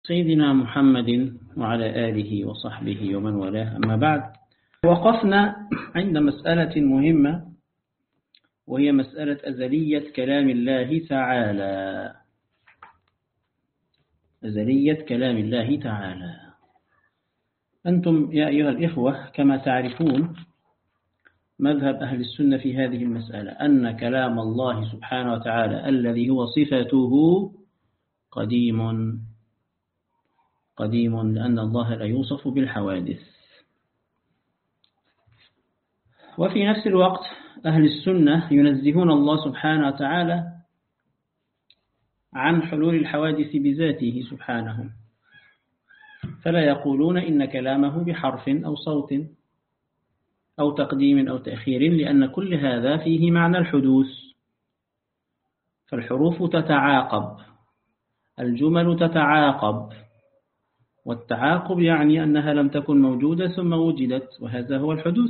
سيدنا محمد وعلى آله وصحبه ومن والاه، أما بعد. وقفنا عند مسألة مهمة، وهي مسألة أزلية كلام الله تعالى. أزلية كلام الله تعالى. أنتم يا أيها الإخوة كما تعرفون مذهب أهل السنة في هذه المسألة، أن كلام الله سبحانه وتعالى الذي هو صفته قديم، لأن الله لا يوصف بالحوادث. وفي نفس الوقت أهل السنة ينزهون الله سبحانه وتعالى عن حلول الحوادث بذاته سبحانه، فلا يقولون إن كلامه بحرف أو صوت أو تقديم أو تأخير، لأن كل هذا فيه معنى الحدوث، فالحروف تتعاقب، الجمل تتعاقب، والتعاقب يعني أنها لم تكن موجودة ثم وجدت، وهذا هو الحدوث.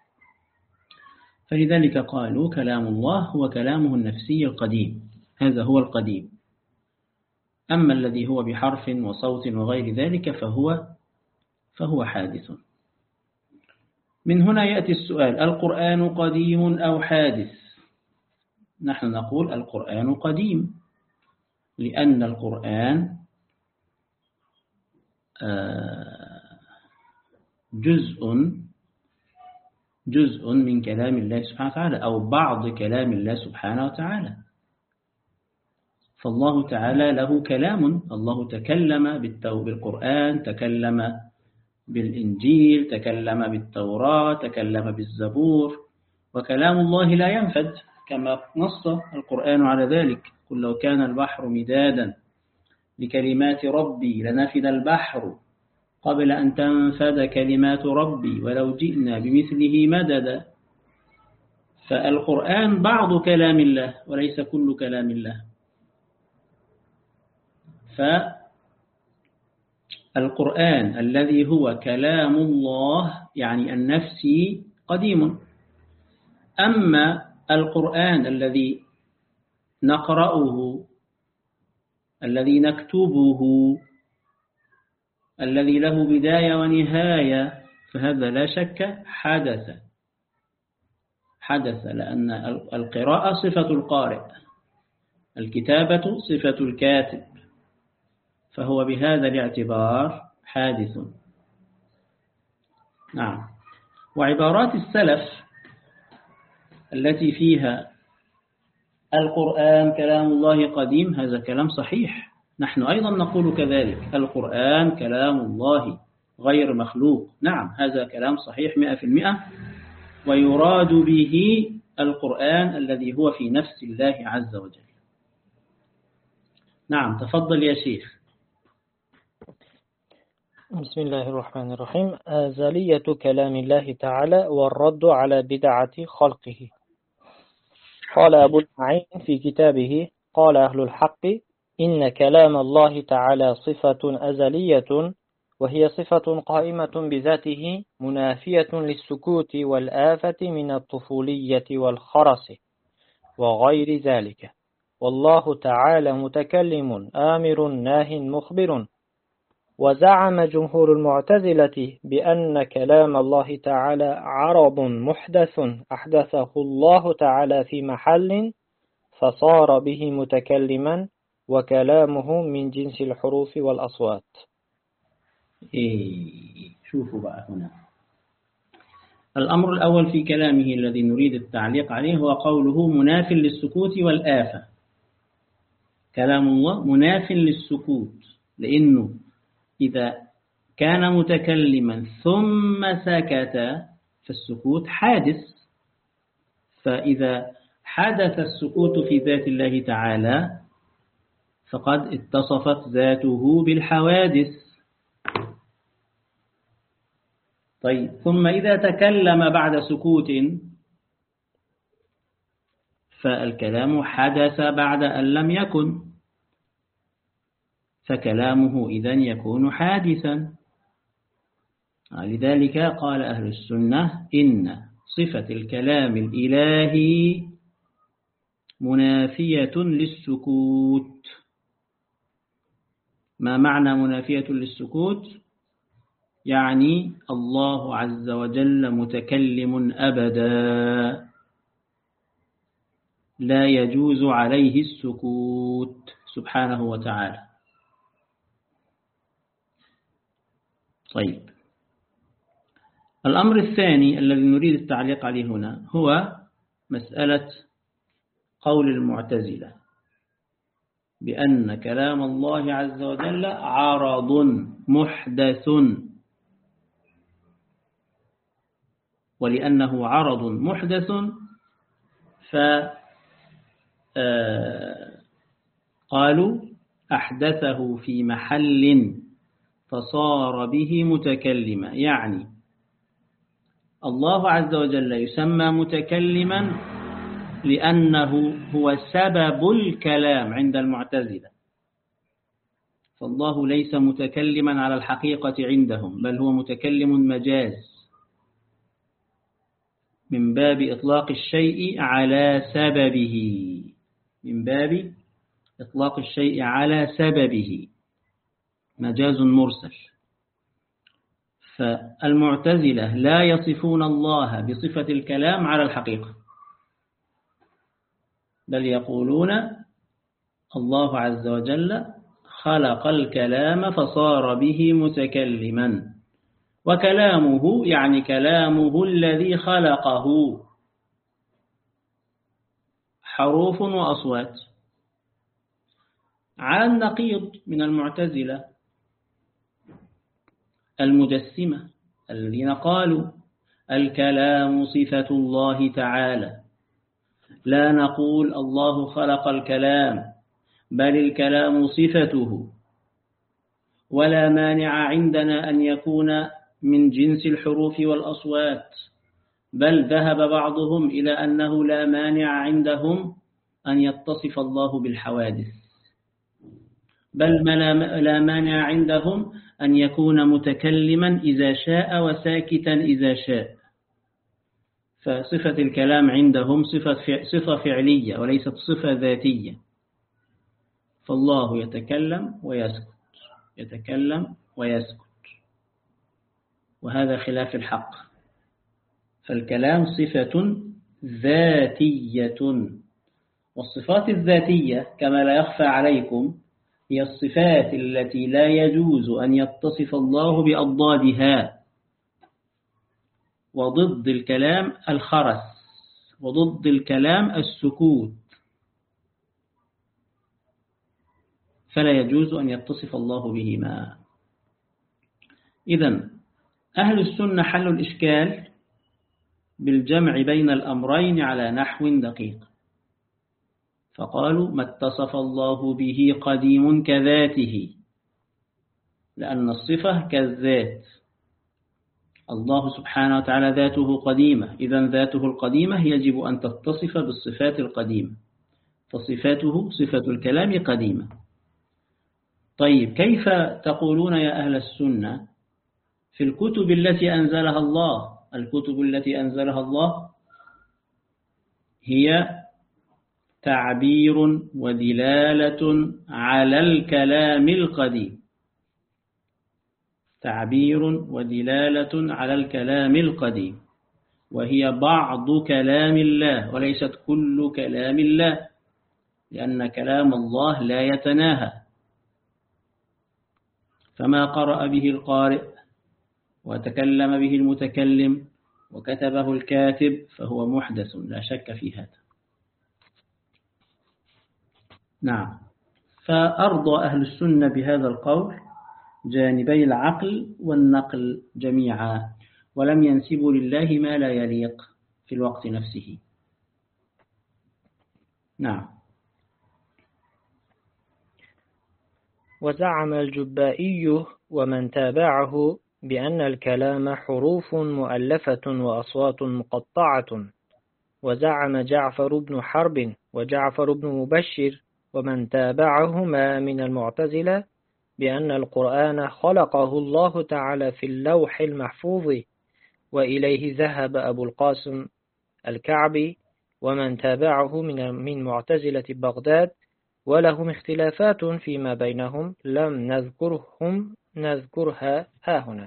فلذلك قالوا كلام الله هو كلامه النفسي القديم، هذا هو القديم. أما الذي هو بحرف وصوت وغير ذلك فهو حادث. من هنا يأتي السؤال: القرآن قديم أو حادث؟ نحن نقول القرآن قديم، لأن القرآن جزء من كلام الله سبحانه وتعالى، أو بعض كلام الله سبحانه وتعالى. فالله تعالى له كلام، الله تكلم بالقرآن، تكلم بالإنجيل، تكلم بالتوراة، تكلم بالزبور، وكلام الله لا ينفد كما نص القرآن على ذلك: قل لو كان البحر مدادا لكلمات ربي لنفد البحر قبل أن تنفد كلمات ربي ولو جئنا بمثله مددا. فالقرآن بعض كلام الله وليس كل كلام الله. فالقرآن الذي هو كلام الله يعني النفسي قديم. أما القرآن الذي نقرأه، الذي نكتبه، الذي له بداية ونهاية، فهذا لا شك حدث، لأن القراءة صفة القارئ، الكتابة صفة الكاتب، فهو بهذا الاعتبار حادث. نعم. وعبارات السلف التي فيها القرآن كلام الله قديم، هذا كلام صحيح، نحن أيضا نقول كذلك: القرآن كلام الله غير مخلوق. نعم، هذا كلام صحيح 100%، ويراد به القرآن الذي هو في نفس الله عز وجل. نعم، تفضل يا شيخ. بسم الله الرحمن الرحيم. أزلية كلام الله تعالى والرد على بدعة خلقه. قال أبو المعين في كتابه: قال أهل الحق إن كلام الله تعالى صفة أزلية، وهي صفة قائمة بذاته منافية للسكوت والآفة من الطفولية والخرس وغير ذلك، والله تعالى متكلم آمر ناه مخبر. وزعم جمهور المعتزلة بأن كلام الله تعالى عرض محدث أحدثه الله تعالى في محل فصار به متكلما، وكلامه من جنس الحروف والأصوات. شوفوا بقى هنا الأمر الأول في كلامه الذي نريد التعليق عليه هو قوله مناف للسكوت والآفة. كلام الله مناف للسكوت، لأنه إذا كان متكلما ثم سكت فالسكوت حادث، فإذا حدث السكوت في ذات الله تعالى فقد اتصفت ذاته بالحوادث. طيب، ثم إذا تكلم بعد سكوت فالكلام حدث بعد أن لم يكن، فكلامه إذن يكون حادثا. لذلك قال أهل السنة إن صفة الكلام الإلهي منافية للسكوت، ما معنى منافية للسكوت؟ يعني الله عز وجل متكلم أبدا، لا يجوز عليه السكوت سبحانه وتعالى. طيب، الأمر الثاني الذي نريد التعليق عليه هنا هو مسألة قول المعتزلة بأن كلام الله عز وجل عرض محدث، ولأنه عرض محدث فقالوا أحدثه في محل فصار به متكلما، يعني الله عز وجل يسمى متكلما لأنه هو سبب الكلام عند المعتزلة، فالله ليس متكلما على الحقيقة عندهم، بل هو متكلم مجاز من باب إطلاق الشيء على سببه، من باب إطلاق الشيء على سببه، مجاز مرسل. فالمعتزلة لا يصفون الله بصفة الكلام على الحقيقة، بل يقولون الله عز وجل خلق الكلام فصار به متكلما، وكلامه يعني كلامه الذي خلقه حروف وأصوات، على النقيض من المعتزلة المجسمة الذين قالوا الكلام صفة الله تعالى، لا نقول الله خلق الكلام، بل الكلام صفته، ولا مانع عندنا أن يكون من جنس الحروف والأصوات، بل ذهب بعضهم إلى أنه لا مانع عندهم أن يتصف الله بالحوادث، بل لا مانع عندهم أن يكون متكلما إذا شاء وساكتا إذا شاء. فصفة الكلام عندهم صفة فعلية وليست صفة ذاتية، فالله يتكلم ويسكت، يتكلم ويسكت، وهذا خلاف الحق. فالكلام صفة ذاتية، والصفات الذاتية كما لا يخفى عليكم هي الصفات التي لا يجوز أن يتصف الله بأضدادها، وضد الكلام الخرس، وضد الكلام السكوت، فلا يجوز أن يتصف الله بهما. إذن أهل السنة حلوا الإشكال بالجمع بين الأمرين على نحو دقيق، فقالوا ما اتصف الله به قديم كذاته، لأن الصفة كالذات، الله سبحانه وتعالى ذاته قديمة، إذن ذاته القديمة يجب أن تتصف بالصفات القديمة، فصفاته صفة الكلام قديمة. طيب، كيف تقولون يا أهل السنة في الكتب التي أنزلها الله؟ الكتب التي أنزلها الله هي تعبير ودلالة على الكلام القديم، تعبير ودلالة على الكلام القديم، وهي بعض كلام الله وليست كل كلام الله، لأن كلام الله لا يتناهى، فما قرأ به القارئ وتكلم به المتكلم وكتبه الكاتب فهو محدث لا شك في هذا. نعم، فأرضى أهل السنة بهذا القول جانبي العقل والنقل جميعا، ولم ينسبوا لله ما لا يليق في الوقت نفسه. نعم. وزعم الجبائي ومن تابعه بأن الكلام حروف مؤلفة وأصوات مقطعة، وزعم جعفر بن حرب وجعفر بن مبشر ومن تابعهما من المعتزلة بأن القرآن خلقه الله تعالى في اللوح المحفوظ، وإليه ذهب أبو القاسم الكعبي ومن تابعه من معتزلة بغداد ولهم اختلافات فيما بينهم لم نذكرها هنا.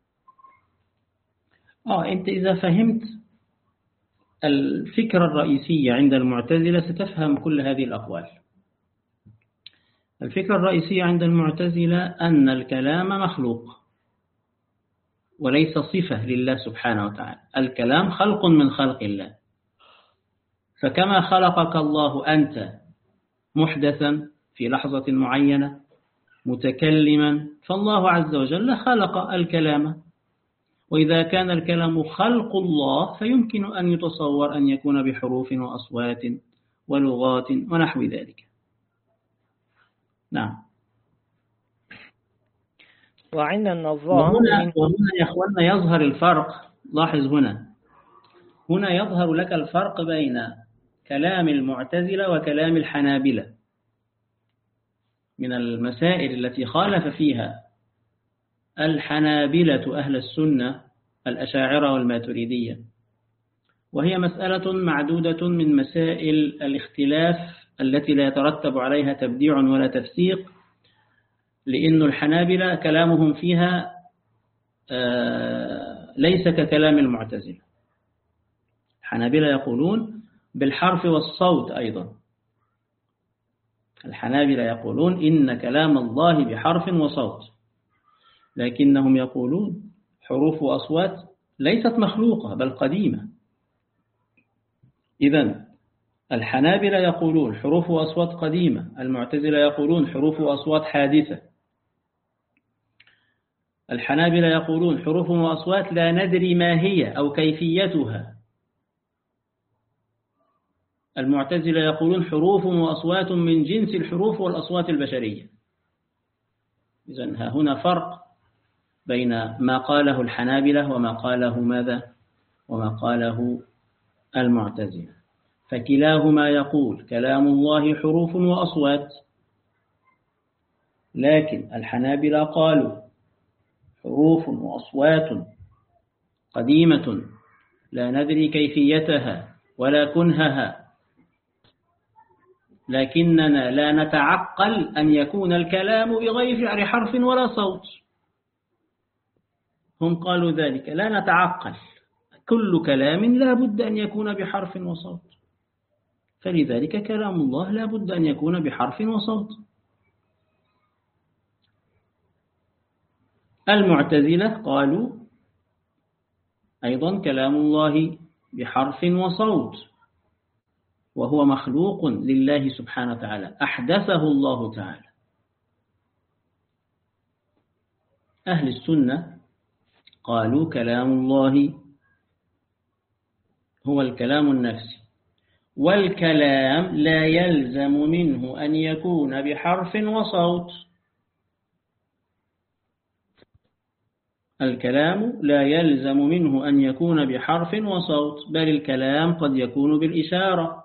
أنت إذا فهمت الفكرة الرئيسية عند المعتزلة ستفهم كل هذه الأقوال. الفكرة الرئيسية عند المعتزلة أن الكلام مخلوق وليس صفة لله سبحانه وتعالى. الكلام خلق من خلق الله، فكما خلقك الله أنت محدثا في لحظة معينة متكلما، فالله عز وجل خلق الكلام، وإذا كان الكلام خلق الله فيمكن أن يتصور أن يكون بحروف وأصوات ولغات ونحو ذلك. نعم. وعند النظام وهنا يا أخوانا يظهر الفرق. لاحظ هنا يظهر لك الفرق بين كلام المعتزلة وكلام الحنابلة. من المسائل التي خالف فيها الحنابلة أهل السنة الأشاعرة والماتريدية، وهي مسألة معدودة من مسائل الاختلاف التي لا يترتب عليها تبديع ولا تفسيق، لأن الحنابلة كلامهم فيها ليس ككلام المعتزلة. الحنابلة يقولون بالحرف والصوت أيضا. الحنابلة يقولون إن كلام الله بحرف وصوت، لكنهم يقولون حروف وأصوات ليست مخلوقة بل قديمة. إذن الحنابلة يقولون حروف وأصوات قديمة، المعتزلة يقولون حروف وأصوات حادثة. الحنابلة يقولون حروف وأصوات لا ندري ما هي أو كيفيتها. المعتزلة يقولون حروف وأصوات من جنس الحروف والأصوات البشرية. إذن ها هنا فرق بين ما قاله الحنابلة وما قاله ماذا؟ وما قاله المعتزلة. فكلاهما يقول كلام الله حروف وأصوات، لكن الحنابلة قالوا حروف وأصوات قديمة لا ندري كيفيتها ولا كنهها، لكننا لا نتعقل أن يكون الكلام بغير حرف ولا صوت. هم قالوا ذلك، لا نتعقل، كل كلام لا بد أن يكون بحرف وصوت، فلذلك كلام الله لا بد أن يكون بحرف وصوت. المعتزلة قالوا أيضا كلام الله بحرف وصوت، وهو مخلوق لله سبحانه وتعالى، أحدثه الله تعالى. أهل السنة قالوا كلام الله هو الكلام النفسي، والكلام لا يلزم منه أن يكون بحرف وصوت. الكلام لا يلزم منه أن يكون بحرف وصوت، بل الكلام قد يكون بالإشارة،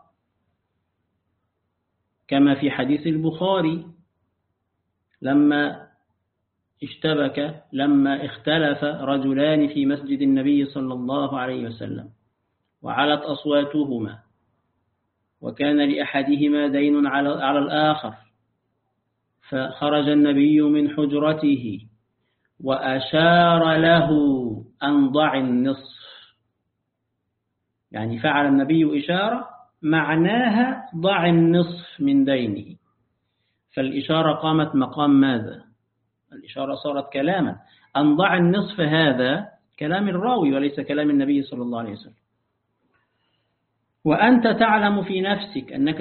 كما في حديث البخاري لما اختلف رجلان في مسجد النبي صلى الله عليه وسلم وعلت أصواتهما، وكان لأحدهما دين على الآخر، فخرج النبي من حجرته وأشار له أن ضع النصف، يعني فعل النبي إشارة معناها ضع النصف من دينه، فالإشارة قامت مقام ماذا؟ الإشارة صارت كلاما. أن ضع النصف هذا كلام الراوي وليس كلام النبي صلى الله عليه وسلم. وأنت تعلم في نفسك أنك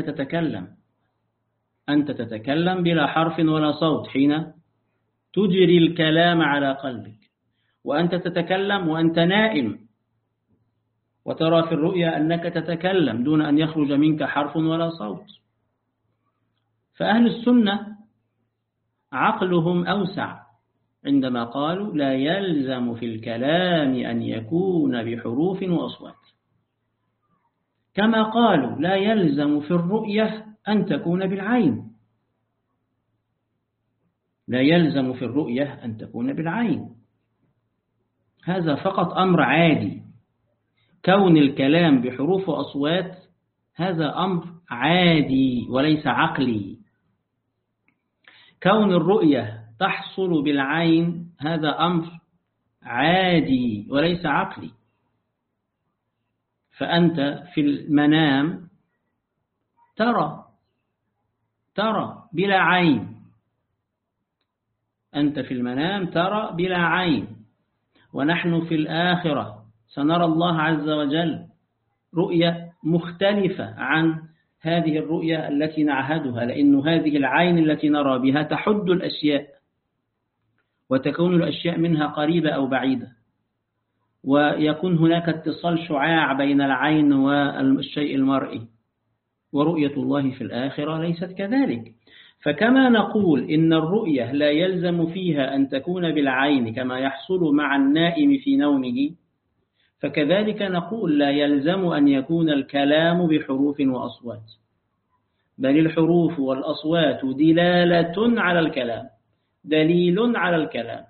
أنت تتكلم بلا حرف ولا صوت حين تجري الكلام على قلبك، وأنت تتكلم وأنت نائم وترى في الرؤيا أنك تتكلم دون أن يخرج منك حرف ولا صوت. فأهل السنة عقلهم أوسع عندما قالوا لا يلزم في الكلام أن يكون بحروف وأصوات، كما قالوا لا يلزم في الرؤية أن تكون بالعين. لا يلزم في الرؤية أن تكون بالعين، هذا فقط أمر عادي. كون الكلام بحروف وأصوات هذا أمر عادي وليس عقلي، كون الرؤية تحصل بالعين هذا أمر عادي وليس عقلي. فأنت في المنام ترى بلا عين، أنت في المنام ترى بلا عين، ونحن في الآخرة سنرى الله عز وجل رؤية مختلفة عن هذه الرؤية التي نعهدها، لأن هذه العين التي نرى بها تحد الأشياء وتكون الأشياء منها قريبة أو بعيدة، ويكون هناك اتصال شعاع بين العين والشيء المرئي. ورؤية الله في الآخرة ليست كذلك. فكما نقول إن الرؤية لا يلزم فيها أن تكون بالعين كما يحصل مع النائم في نومه، فكذلك نقول لا يلزم أن يكون الكلام بحروف وأصوات، بل الحروف والأصوات دلالة على الكلام، دليل على الكلام.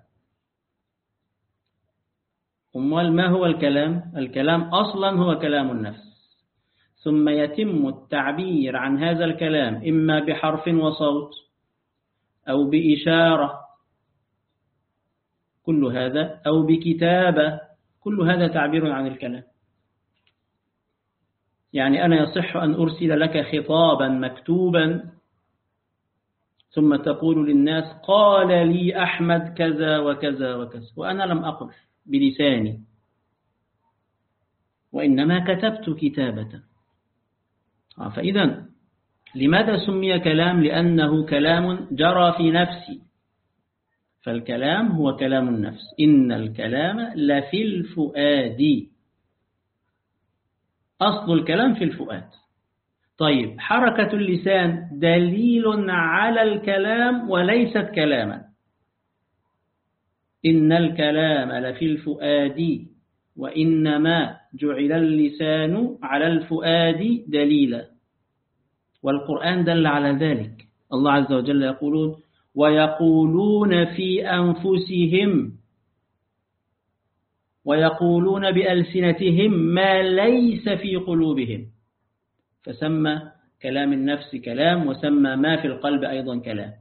أمال ما هو الكلام؟ الكلام أصلا هو كلام النفس، ثم يتم التعبير عن هذا الكلام إما بحرف وصوت أو بإشارة، كل هذا، أو بكتابة، كل هذا تعبير عن الكلام. يعني أنا يصح أن أرسل لك خطابا مكتوبا ثم تقول للناس قال لي أحمد كذا وكذا وكذا، وأنا لم أقل بلساني، وإنما كتبت كتابة. فإذا لماذا سمي كلام؟ لأنه كلام جرى في نفسي، فالكلام هو كلام النفس. إن الكلام لفي الفؤاد، أصل الكلام في الفؤاد. طيب، حركة اللسان دليل على الكلام وليست كلاما. إن الكلام لفي الفؤاد وإنما جعل اللسان على الفؤاد دليلا، والقرآن دل على ذلك. الله عز وجل يقولون ويقولون في أنفسهم ويقولون بألسنتهم ما ليس في قلوبهم، فسمى كلام النفس كلام، وسمى ما في القلب أيضا كلام.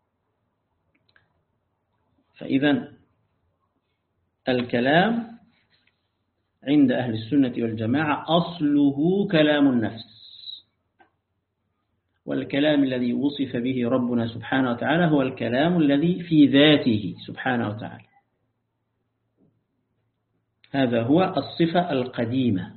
فإذا الكلام عند أهل السنة والجماعة أصله كلام النفس، والكلام الذي وصف به ربنا سبحانه وتعالى هو الكلام الذي في ذاته سبحانه وتعالى. هذا هو الصفة القديمة.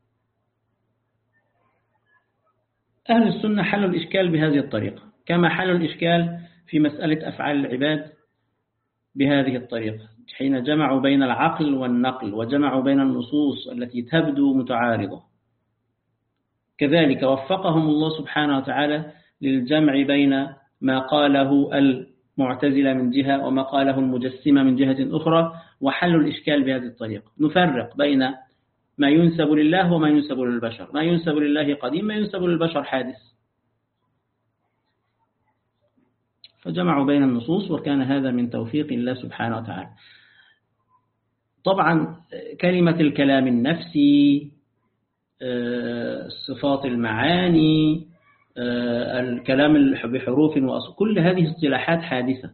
أهل السنة حلوا الإشكال بهذه الطريقة، كما حلوا الإشكال في مسألة أفعال العباد بهذه الطريقة، حين جمعوا بين العقل والنقل وجمعوا بين النصوص التي تبدو متعارضة. كذلك وفقهم الله سبحانه وتعالى للجمع بين ما قاله المعتزلة من جهة وما قاله المجسمة من جهة أخرى، وحلوا الإشكال بهذه الطريقة. نفرق بين ما ينسب لله وما ينسب للبشر، ما ينسب لله قديم، ما ينسب للبشر حادث. فجمعوا بين النصوص، وكان هذا من توفيق الله سبحانه وتعالى. طبعا كلمة الكلام النفسي، صفات المعاني، الكلام بحروف وأصوات، كل هذه اصطلاحات حادثة،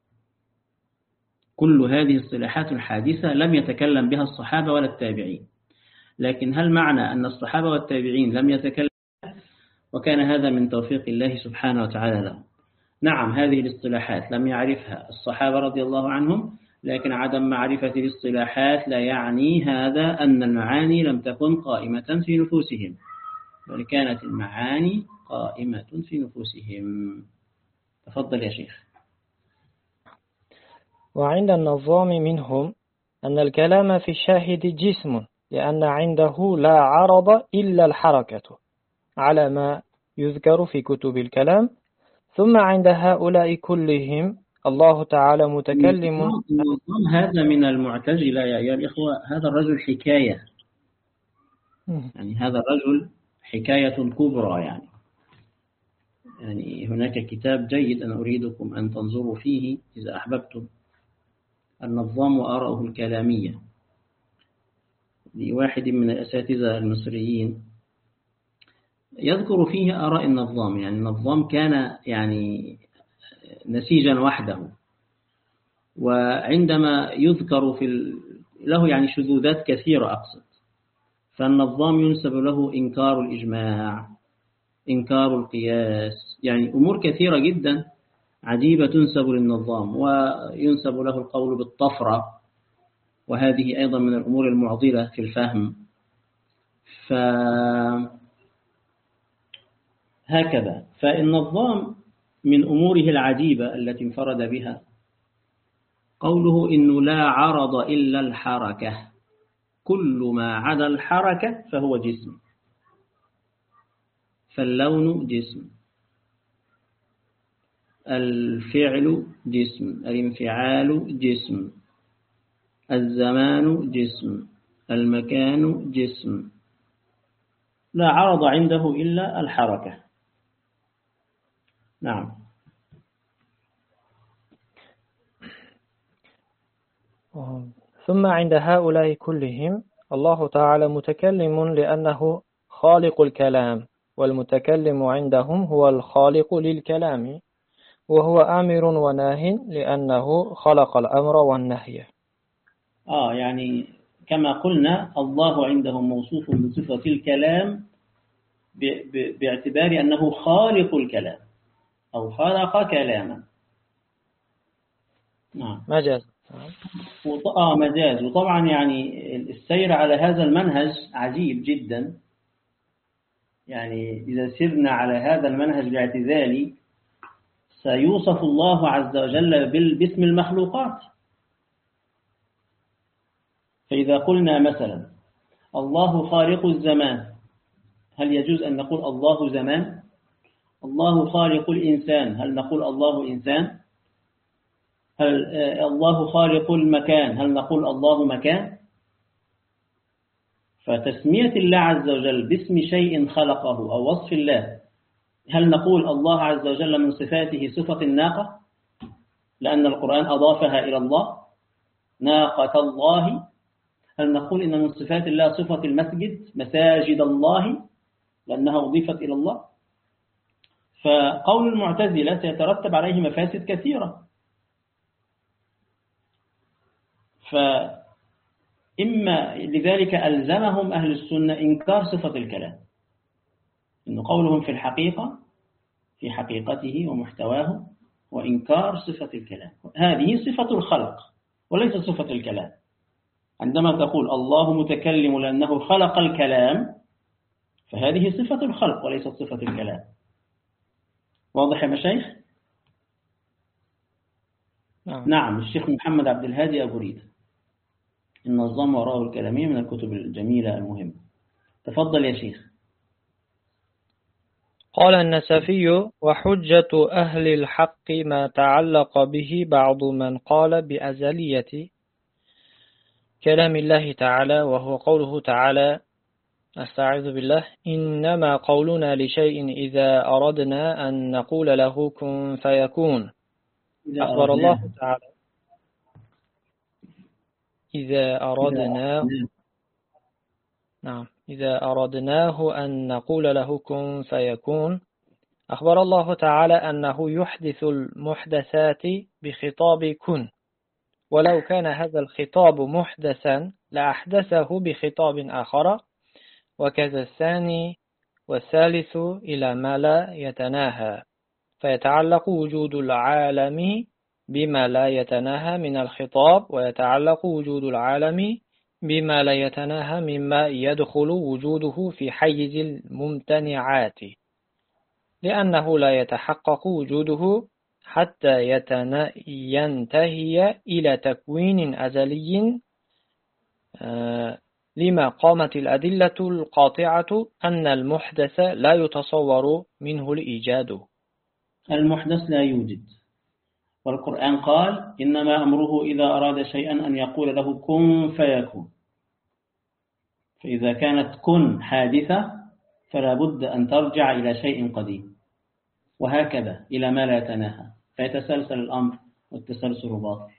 كل هذه اصطلاحات حادثة لم يتكلم بها الصحابة ولا التابعين. لكن هل معنى أن الصحابة والتابعين لم يتكلم؟ وكان هذا من توفيق الله سبحانه وتعالى لهم. نعم، هذه الاصطلاحات لم يعرفها الصحابة رضي الله عنهم، لكن عدم معرفة الاصطلاحات لا يعني هذا أن المعاني لم تكن قائمة في نفوسهم، بل كانت المعاني قائمة في نفوسهم. تفضل يا شيخ. وعند النظام منهم أن الكلام في الشاهد جسم، لأن عنده لا عرض إلا الحركة على ما يذكر في كتب الكلام. ثم عند هؤلاء كلهم الله تعالى متكلم. هذا من المعتزلة يا الإخوة. هذا الرجل حكاية، يعني هذا الرجل حكاية كبرى. يعني هناك كتاب جيد أنا أريدكم أن تنظروا فيه إذا أحببتم، النظام وآراءه الكلامية، لواحد من الأساتذة المصريين، يذكر فيه آراء النظام. يعني النظام كان يعني نسيجا وحده. وعندما يذكر له يعني شذوذات كثيرة أقصد، فالنظام ينسب له إنكار الإجماع، إنكار القياس، يعني أمور كثيرة جدا عجيبة تنسب للنظام، وينسب له القول بالطفرة، وهذه أيضا من الأمور المعضلة في الفهم. فهكذا فالنظام من أموره العجيبة التي انفرد بها قوله إنه لا عرض إلا الحركة، كل ما عدا الحركة فهو جسم. فاللون جسم، الفعل جسم، الانفعال جسم، الزمان جسم، المكان جسم، لا عرض عنده إلا الحركة. نعم. ثم عند هؤلاء كلهم الله تعالى متكلم لأنه خالق الكلام، والمتكلم عندهم هو الخالق للكلام، وهو آمر وناه لأنه خلق الأمر والنهي. يعني كما قلنا الله عندهم موصوف بصفة الكلام باعتبار أنه خالق الكلام أو خلق كلاما. نعم. مجاز. مجاز. وطبعا يعني السير على هذا المنهج عجيب جدا، يعني إذا سرنا على هذا المنهج باعتزالي سيوصف الله عز وجل باسم المخلوقات. فإذا قلنا مثلا الله خالق الزمان، هل يجوز أن نقول الله زمان؟ الله خالق الإنسان، هل نقول الله إنسان؟ هل الله خالق المكان، هل نقول الله مكان؟ فتسمية الله عز وجل باسم شيء خلقه أو وصف الله، هل نقول الله عز وجل من صفاته صفة الناقة لأن القرآن أضافها إلى الله ناقة الله؟ هل نقول إن من صفات الله صفة المسجد مساجد الله لأنها أضيفت إلى الله؟ فقول المعتزلة سيترتب عليه مفاسد كثيرة. فإما لذلك ألزمهم أهل السنة إنكار صفة الكلام، إن قولهم في الحقيقة في حقيقته ومحتواه وإنكار صفة الكلام، هذه صفة الخلق وليس صفة الكلام. عندما تقول الله متكلم لأنه خلق الكلام فهذه صفة الخلق وليست صفة الكلام. واضح يا مشايخ؟ نعم. الشيخ محمد عبد الهادي أبو ريد النظام وراءه الكلامية من الكتب الجميلة المهمة. تفضل يا شيخ. قال النسفي: وحجة أهل الحق ما تعلق به بعض من قال بأزلية كلام الله تعالى، وهو قوله تعالى: أستعيذ بالله، إنما قولنا لشيء إذا أردنا أن نقول له كن فيكون. أخبر الله تعالى إذا أردناه أن نقول له كن فيكون. أخبر الله تعالى أنه يحدث المحدثات بخطاب كن، ولو كان هذا الخطاب محدثا لأحدثه بخطاب آخر، وكذا الثاني والثالث إلى ما لا يتناهى، فيتعلق وجود العالم بما لا يتناهى من الخطاب، ويتعلق وجود العالم بما لا يتناهى مما يدخل وجوده في حيز الممتنعات، لأنه لا يتحقق وجوده حتى ينتهي إلى تكوين أزلي، لما قامت الأدلة القاطعة أن المحدث لا يتصور منه الإيجاد. المحدث لا يوجد، والقرآن قال إنما أمره إذا أراد شيئا أن يقول له كن فيكون. فإذا كانت كن حادثة فلا بد أن ترجع إلى شيء قديم، وهكذا إلى ما لا يتناهى، فيتسلسل الأمر والتسلسل باطل.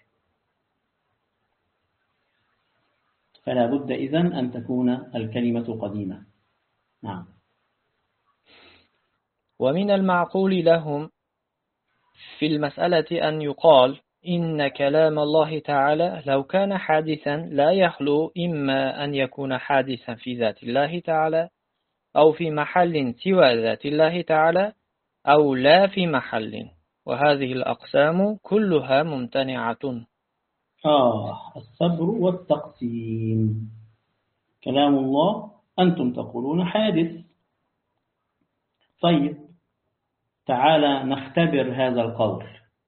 فلا بد إذن أن تكون الكلمة قديمة. نعم. ومن المعقول لهم في المسألة أن يقال إن كلام الله تعالى لو كان حادثا لا يخلو إما أن يكون حادثا في ذات الله تعالى أو في محل سوى ذات الله تعالى أو لا في محل، وهذه الأقسام كلها ممتنعة. الصبر والتقسيم. كلام الله أنتم تقولون حادث. طيب تعالى نختبر هذا القول.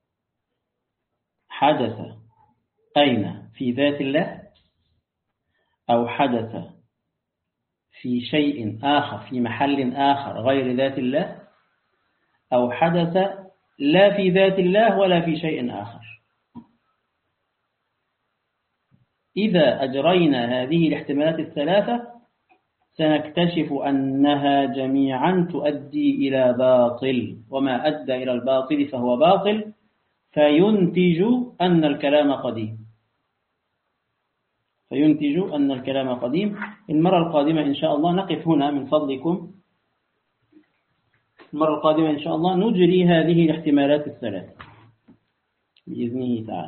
حدث أين؟ في ذات الله، أو حدث في شيء آخر في محل آخر غير ذات الله، أو حدث لا في ذات الله ولا في شيء آخر. إذا أجرينا هذه الاحتمالات الثلاثة سنكتشف أنها جميعا تؤدي إلى باطل، وما أدى إلى الباطل فهو باطل، فينتج أن الكلام قديم. المرة القادمة إن شاء الله نقف هنا من فضلكم. المرة القادمة إن شاء الله نجري هذه الاحتمالات الثلاثة بإذنه تعالى.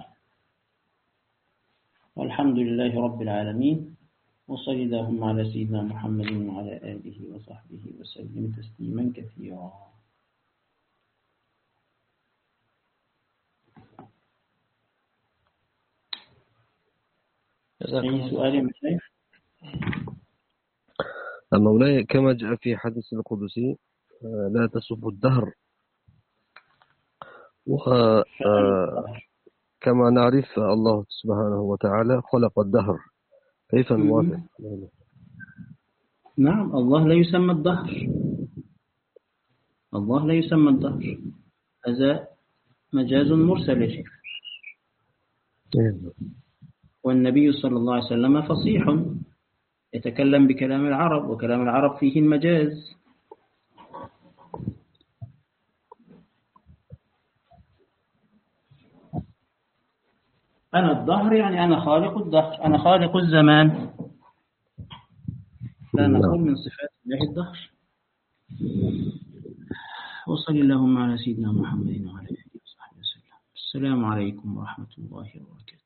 والحمد لله رب العالمين، وصلى اللهم على سيدنا محمد وعلى آله وصحبه وسلم تسليما كثيرا. أي سؤال يا مشايخ؟ مولاي، كما جاء في حديث القدسي لا تسبوا الدهر، وكما نعرف الله سبحانه وتعالى خلق الدهر، كيف نوافق؟ نعم، الله لا يسمى الدهر، هذا مجاز مرسل يا شيخ. والنبي صلى الله عليه وسلم فصيح يتكلم بكلام العرب، وكلام العرب فيه المجاز. أنا الدهر يعني أنا خالق الدهر، أنا خالق الزمان، لا نقول من صفات الله الدهر. وصلى اللهم على سيدنا محمد وعلى آله وصحبه وسلم. السلام عليكم ورحمة الله وبركاته.